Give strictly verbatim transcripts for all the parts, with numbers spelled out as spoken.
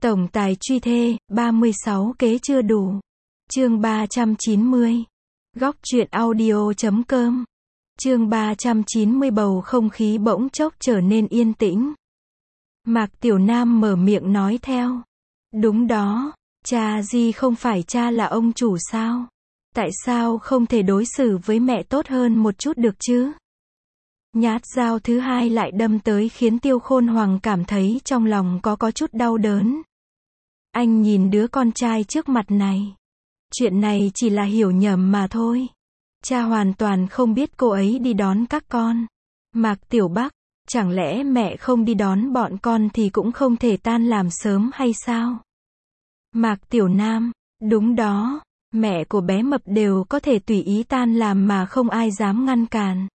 Tổng tài truy thê, ba mươi sáu kế chưa đủ. Chương ba trăm chín mươi. Góc truyện audio chấm com. Chương ba trăm chín mươi bầu không khí bỗng chốc trở nên yên tĩnh. Mạc Tiểu Nam mở miệng nói theo. Đúng đó, cha Di không phải cha là ông chủ sao? Tại sao không thể đối xử với mẹ tốt hơn một chút được chứ? Nhát dao thứ hai lại đâm tới khiến Tiêu Khôn Hoàng cảm thấy trong lòng có có chút đau đớn. Anh nhìn đứa con trai trước mặt này. Chuyện này chỉ là hiểu nhầm mà thôi. Cha hoàn toàn không biết cô ấy đi đón các con. Mạc Tiểu Bắc, chẳng lẽ mẹ không đi đón bọn con thì cũng không thể tan làm sớm hay sao? Mạc Tiểu Nam, đúng đó, mẹ của bé Mập đều có thể tùy ý tan làm mà không ai dám ngăn cản.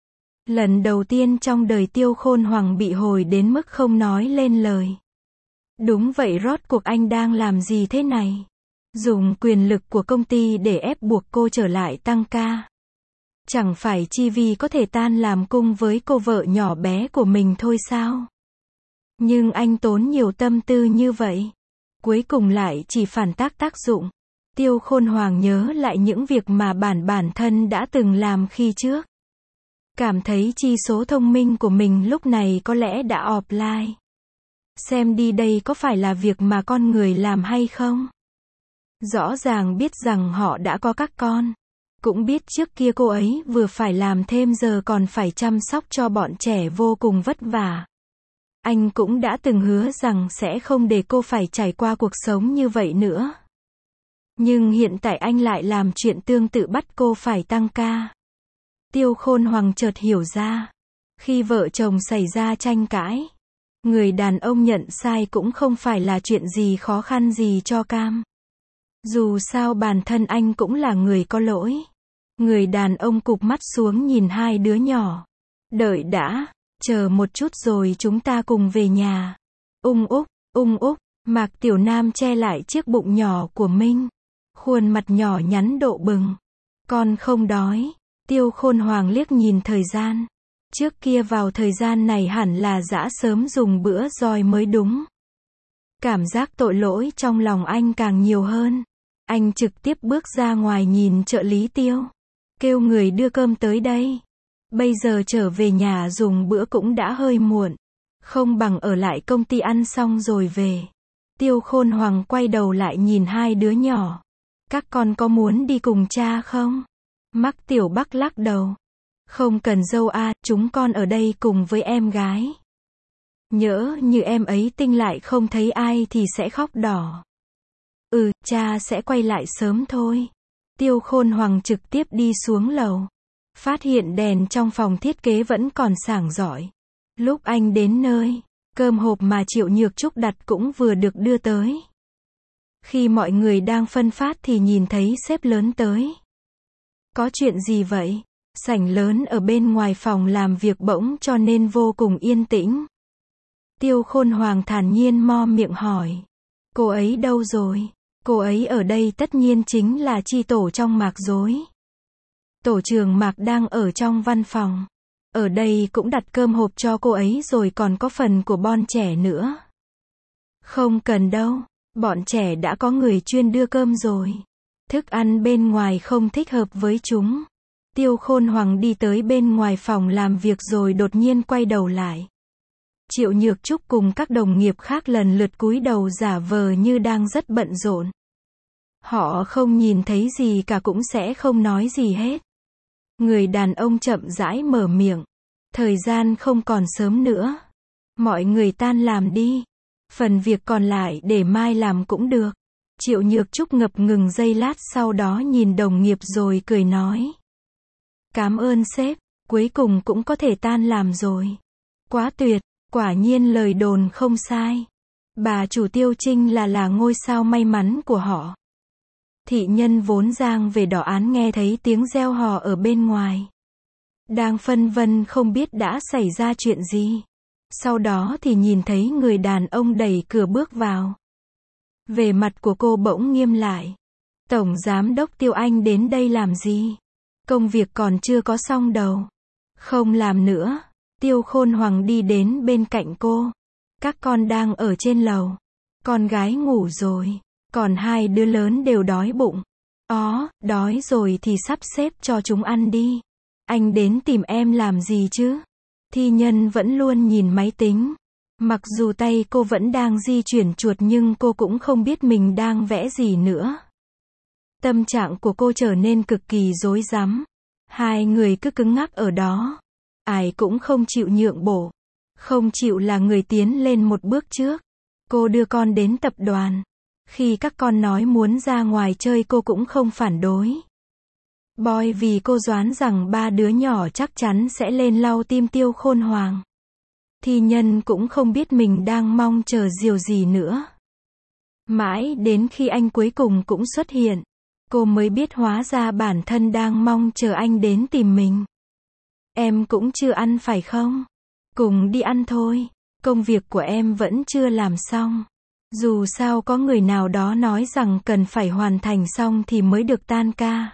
Lần đầu tiên trong đời Tiêu Khôn Hoàng bị hồi đến mức không nói lên lời. Đúng vậy, rốt cuộc anh đang làm gì thế này? Dùng quyền lực của công ty để ép buộc cô trở lại tăng ca. Chẳng phải chi vì có thể tan làm cùng với cô vợ nhỏ bé của mình thôi sao? Nhưng anh tốn nhiều tâm tư như vậy, cuối cùng lại chỉ phản tác tác dụng. Tiêu Khôn Hoàng nhớ lại những việc mà bản bản thân đã từng làm khi trước. Cảm thấy chi số thông minh của mình lúc này có lẽ đã offline. Xem đi, đây có phải là việc mà con người làm hay không? Rõ ràng biết rằng họ đã có các con. Cũng biết trước kia cô ấy vừa phải làm thêm giờ còn phải chăm sóc cho bọn trẻ vô cùng vất vả. Anh cũng đã từng hứa rằng sẽ không để cô phải trải qua cuộc sống như vậy nữa. Nhưng hiện tại anh lại làm chuyện tương tự, bắt cô phải tăng ca. Tiêu Khôn Hoàng chợt hiểu ra. Khi vợ chồng xảy ra tranh cãi, người đàn ông nhận sai cũng không phải là chuyện gì khó khăn gì cho cam. Dù sao bản thân anh cũng là người có lỗi. Người đàn ông cụp mắt xuống nhìn hai đứa nhỏ. Đợi đã, chờ một chút rồi chúng ta cùng về nhà. Ung úc, ung úc, Mạc Tiểu Nam che lại chiếc bụng nhỏ của Minh. Khuôn mặt nhỏ nhắn độ bừng. Con không đói. Tiêu Khôn Hoàng liếc nhìn thời gian. Trước kia vào thời gian này hẳn là dã sớm dùng bữa roi mới đúng. Cảm giác tội lỗi trong lòng anh càng nhiều hơn. Anh trực tiếp bước ra ngoài nhìn trợ lý Tiêu. Kêu người đưa cơm tới đây. Bây giờ trở về nhà dùng bữa cũng đã hơi muộn. Không bằng ở lại công ty ăn xong rồi về. Tiêu Khôn Hoàng quay đầu lại nhìn hai đứa nhỏ. Các con có muốn đi cùng cha không? Mác Tiểu Bắc lắc đầu. Không cần dâu a, chúng con ở đây cùng với em gái. Nhỡ như em ấy tinh lại không thấy ai thì sẽ khóc đỏ. Ừ, cha sẽ quay lại sớm thôi. Tiêu Khôn Hoàng trực tiếp đi xuống lầu. Phát hiện đèn trong phòng thiết kế vẫn còn sáng rọi. Lúc anh đến nơi, cơm hộp mà Triệu Nhược Trúc đặt cũng vừa được đưa tới. Khi mọi người đang phân phát thì nhìn thấy sếp lớn tới. Có chuyện gì vậy? Sảnh lớn ở bên ngoài phòng làm việc bỗng cho nên vô cùng yên tĩnh. Tiêu Khôn Hoàng thản nhiên mo miệng hỏi. Cô ấy đâu rồi? Cô ấy ở đây tất nhiên chính là chi tổ trong Mạc rồi. Tổ trưởng Mạc đang ở trong văn phòng. Ở đây cũng đặt cơm hộp cho cô ấy rồi, còn có phần của bọn trẻ nữa. Không cần đâu, bọn trẻ đã có người chuyên đưa cơm rồi. Thức ăn bên ngoài không thích hợp với chúng. Tiêu Khôn Hoàng đi tới bên ngoài phòng làm việc rồi đột nhiên quay đầu lại. Triệu Nhược Trúc cùng các đồng nghiệp khác lần lượt cúi đầu giả vờ như đang rất bận rộn. Họ không nhìn thấy gì cả cũng sẽ không nói gì hết. Người đàn ông chậm rãi mở miệng. Thời gian không còn sớm nữa. Mọi người tan làm đi. Phần việc còn lại để mai làm cũng được. Triệu Nhược Trúc ngập ngừng giây lát, sau đó nhìn đồng nghiệp rồi cười nói. Cảm ơn sếp, cuối cùng cũng có thể tan làm rồi. Quá tuyệt, quả nhiên lời đồn không sai. Bà chủ Tiêu Trinh là là ngôi sao may mắn của họ. Thị nhân vốn giang về đỏ án nghe thấy tiếng reo hò ở bên ngoài. Đang phân vân không biết đã xảy ra chuyện gì. Sau đó thì nhìn thấy người đàn ông đẩy cửa bước vào. Vẻ mặt của cô bỗng nghiêm lại. Tổng giám đốc Tiêu, anh đến đây làm gì? Công việc còn chưa có xong đâu. Không làm nữa. Tiêu Khôn Hoàng đi đến bên cạnh cô. Các con đang ở trên lầu. Con gái ngủ rồi. Còn hai đứa lớn đều đói bụng. Ó, đói rồi thì sắp xếp cho chúng ăn đi. Anh đến tìm em làm gì chứ? Thi Nhân vẫn luôn nhìn máy tính. Mặc dù tay cô vẫn đang di chuyển chuột nhưng cô cũng không biết mình đang vẽ gì nữa. Tâm trạng của cô trở nên cực kỳ rối rắm. Hai người cứ cứng ngắc ở đó. Ai cũng không chịu nhượng bộ. Không chịu là người tiến lên một bước trước. Cô đưa con đến tập đoàn. Khi các con nói muốn ra ngoài chơi cô cũng không phản đối. Boy vì cô đoán rằng ba đứa nhỏ chắc chắn sẽ lên lau tim Tiêu Khôn Hoàng. Thi Nhân cũng không biết mình đang mong chờ điều gì nữa. Mãi đến khi anh cuối cùng cũng xuất hiện, cô mới biết hóa ra bản thân đang mong chờ anh đến tìm mình. Em cũng chưa ăn phải không? Cùng đi ăn thôi. Công việc của em vẫn chưa làm xong. Dù sao có người nào đó nói rằng cần phải hoàn thành xong thì mới được tan ca.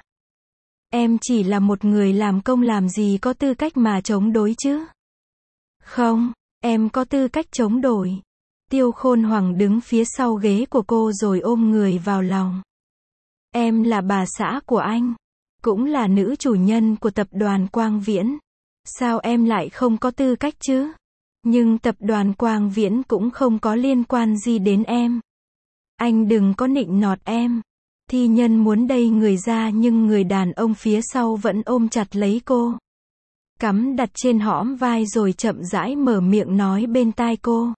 Em chỉ là một người làm công làm gì có tư cách mà chống đối chứ? Không, em có tư cách chống đổi. Tiêu Khôn Hoàng đứng phía sau ghế của cô rồi ôm người vào lòng. Em là bà xã của anh, cũng là nữ chủ nhân của tập đoàn Quang Viễn. Sao em lại không có tư cách chứ? Nhưng tập đoàn Quang Viễn cũng không có liên quan gì đến em. Anh đừng có nịnh nọt em. Thi Nhân muốn đẩy người ra nhưng người đàn ông phía sau vẫn ôm chặt lấy cô. Cắm đặt trên hõm vai rồi chậm rãi mở miệng nói bên tai cô.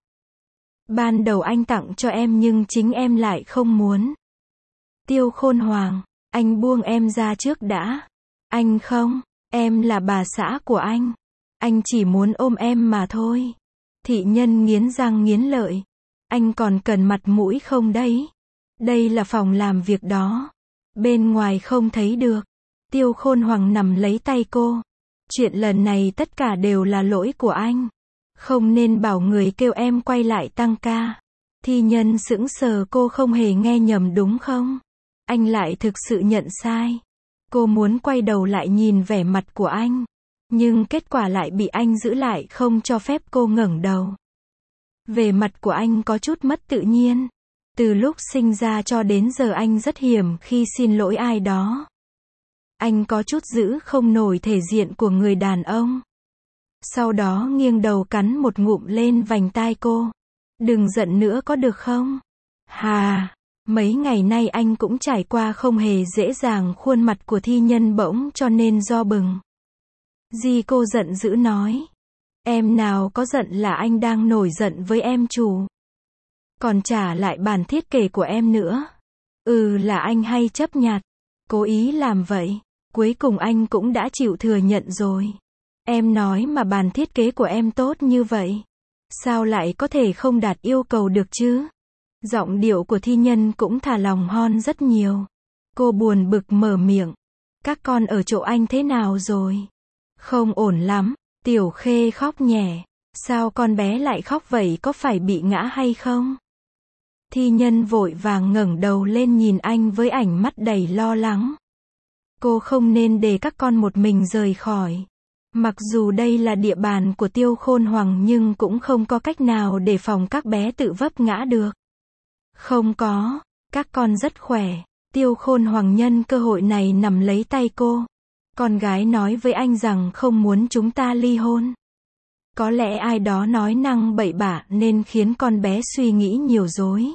Ban đầu anh tặng cho em nhưng chính em lại không muốn. Tiêu Khôn Hoàng, anh buông em ra trước đã. Anh không, em là bà xã của anh. Anh chỉ muốn ôm em mà thôi. Thị Nhân nghiến răng nghiến lợi. Anh còn cần mặt mũi không đấy? Đây là phòng làm việc đó. Bên ngoài không thấy được. Tiêu Khôn Hoàng nắm lấy tay cô. Chuyện lần này tất cả đều là lỗi của anh. Không nên bảo người kêu em quay lại tăng ca. Thi Nhân sững sờ, cô không hề nghe nhầm đúng không? Anh lại thực sự nhận sai. Cô muốn quay đầu lại nhìn vẻ mặt của anh. Nhưng kết quả lại bị anh giữ lại không cho phép cô ngẩng đầu. Vẻ mặt của anh có chút mất tự nhiên. Từ lúc sinh ra cho đến giờ anh rất hiếm khi xin lỗi ai đó. Anh có chút giữ không nổi thể diện của người đàn ông. Sau đó nghiêng đầu cắn một ngụm lên vành tai cô. Đừng giận nữa có được không? Hà, mấy ngày nay anh cũng trải qua không hề dễ dàng, khuôn mặt của Thi Nhân bỗng cho nên do bừng. Di cô giận dữ nói. Em nào có giận, là anh đang nổi giận với em chủ. Còn trả lại bản thiết kế của em nữa. Ừ, là anh hay chấp nhặt, cố ý làm vậy. Cuối cùng anh cũng đã chịu thừa nhận rồi. Em nói mà bản thiết kế của em tốt như vậy. Sao lại có thể không đạt yêu cầu được chứ? Giọng điệu của Thi Nhân cũng thả lòng hon rất nhiều. Cô buồn bực mở miệng. Các con ở chỗ anh thế nào rồi? Không ổn lắm. Tiểu Khê khóc nhè. Sao con bé lại khóc vậy, có phải bị ngã hay không? Thi Nhân vội vàng ngẩng đầu lên nhìn anh với ánh mắt đầy lo lắng. Cô không nên để các con một mình rời khỏi. Mặc dù đây là địa bàn của Tiêu Khôn Hoàng nhưng cũng không có cách nào để phòng các bé tự vấp ngã được. Không có, các con rất khỏe. Tiêu Khôn Hoàng nhân cơ hội này nắm lấy tay cô. Con gái nói với anh rằng không muốn chúng ta ly hôn. Có lẽ ai đó nói năng bậy bạ nên khiến con bé suy nghĩ nhiều dối.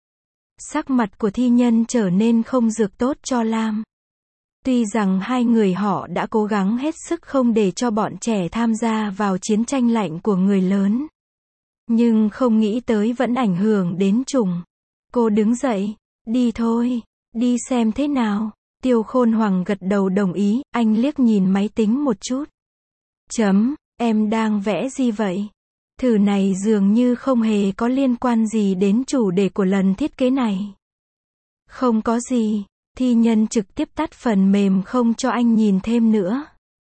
Sắc mặt của Thi Nhân trở nên không được tốt cho Lam. Tuy rằng hai người họ đã cố gắng hết sức không để cho bọn trẻ tham gia vào chiến tranh lạnh của người lớn. Nhưng không nghĩ tới vẫn ảnh hưởng đến Trùng. Cô đứng dậy. Đi thôi. Đi xem thế nào. Tiêu Khôn Hoàng gật đầu đồng ý. Anh liếc nhìn máy tính một chút. Chấm. Em đang vẽ gì vậy? Thử này dường như không hề có liên quan gì đến chủ đề của lần thiết kế này. Không có gì. Thi Nhân trực tiếp tắt phần mềm không cho anh nhìn thêm nữa.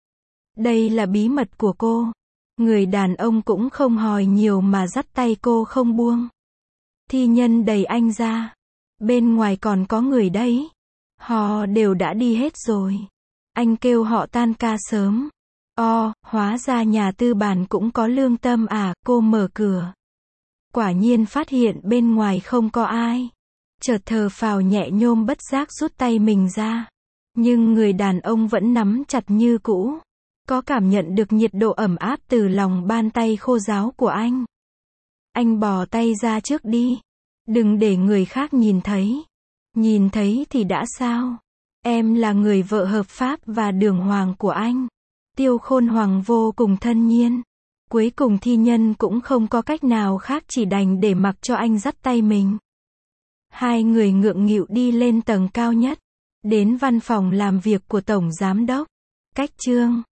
Đây là bí mật của cô. Người đàn ông cũng không hỏi nhiều mà dắt tay cô không buông. Thi Nhân đẩy anh ra. Bên ngoài còn có người đấy. Họ đều đã đi hết rồi. Anh kêu họ tan ca sớm. O, hóa ra nhà tư bản cũng có lương tâm à, cô mở cửa. quả nhiên phát hiện bên ngoài không có ai. Chợt thở phào nhẹ nhõm bất giác rút tay mình ra. Nhưng người đàn ông vẫn nắm chặt như cũ. Có cảm nhận được nhiệt độ ẩm áp từ lòng bàn tay khô ráo của anh. Anh bỏ tay ra trước đi. Đừng để người khác nhìn thấy. Nhìn thấy thì đã sao? Em là người vợ hợp pháp và đường hoàng của anh. Tiêu Khôn Hoàng vô cùng thân nhiên. Cuối cùng thi nhân cũng không có cách nào khác chỉ đành để mặc cho anh dắt tay mình. Hai người ngượng nghịu đi lên tầng cao nhất. Đến văn phòng làm việc của Tổng Giám đốc. Cách chương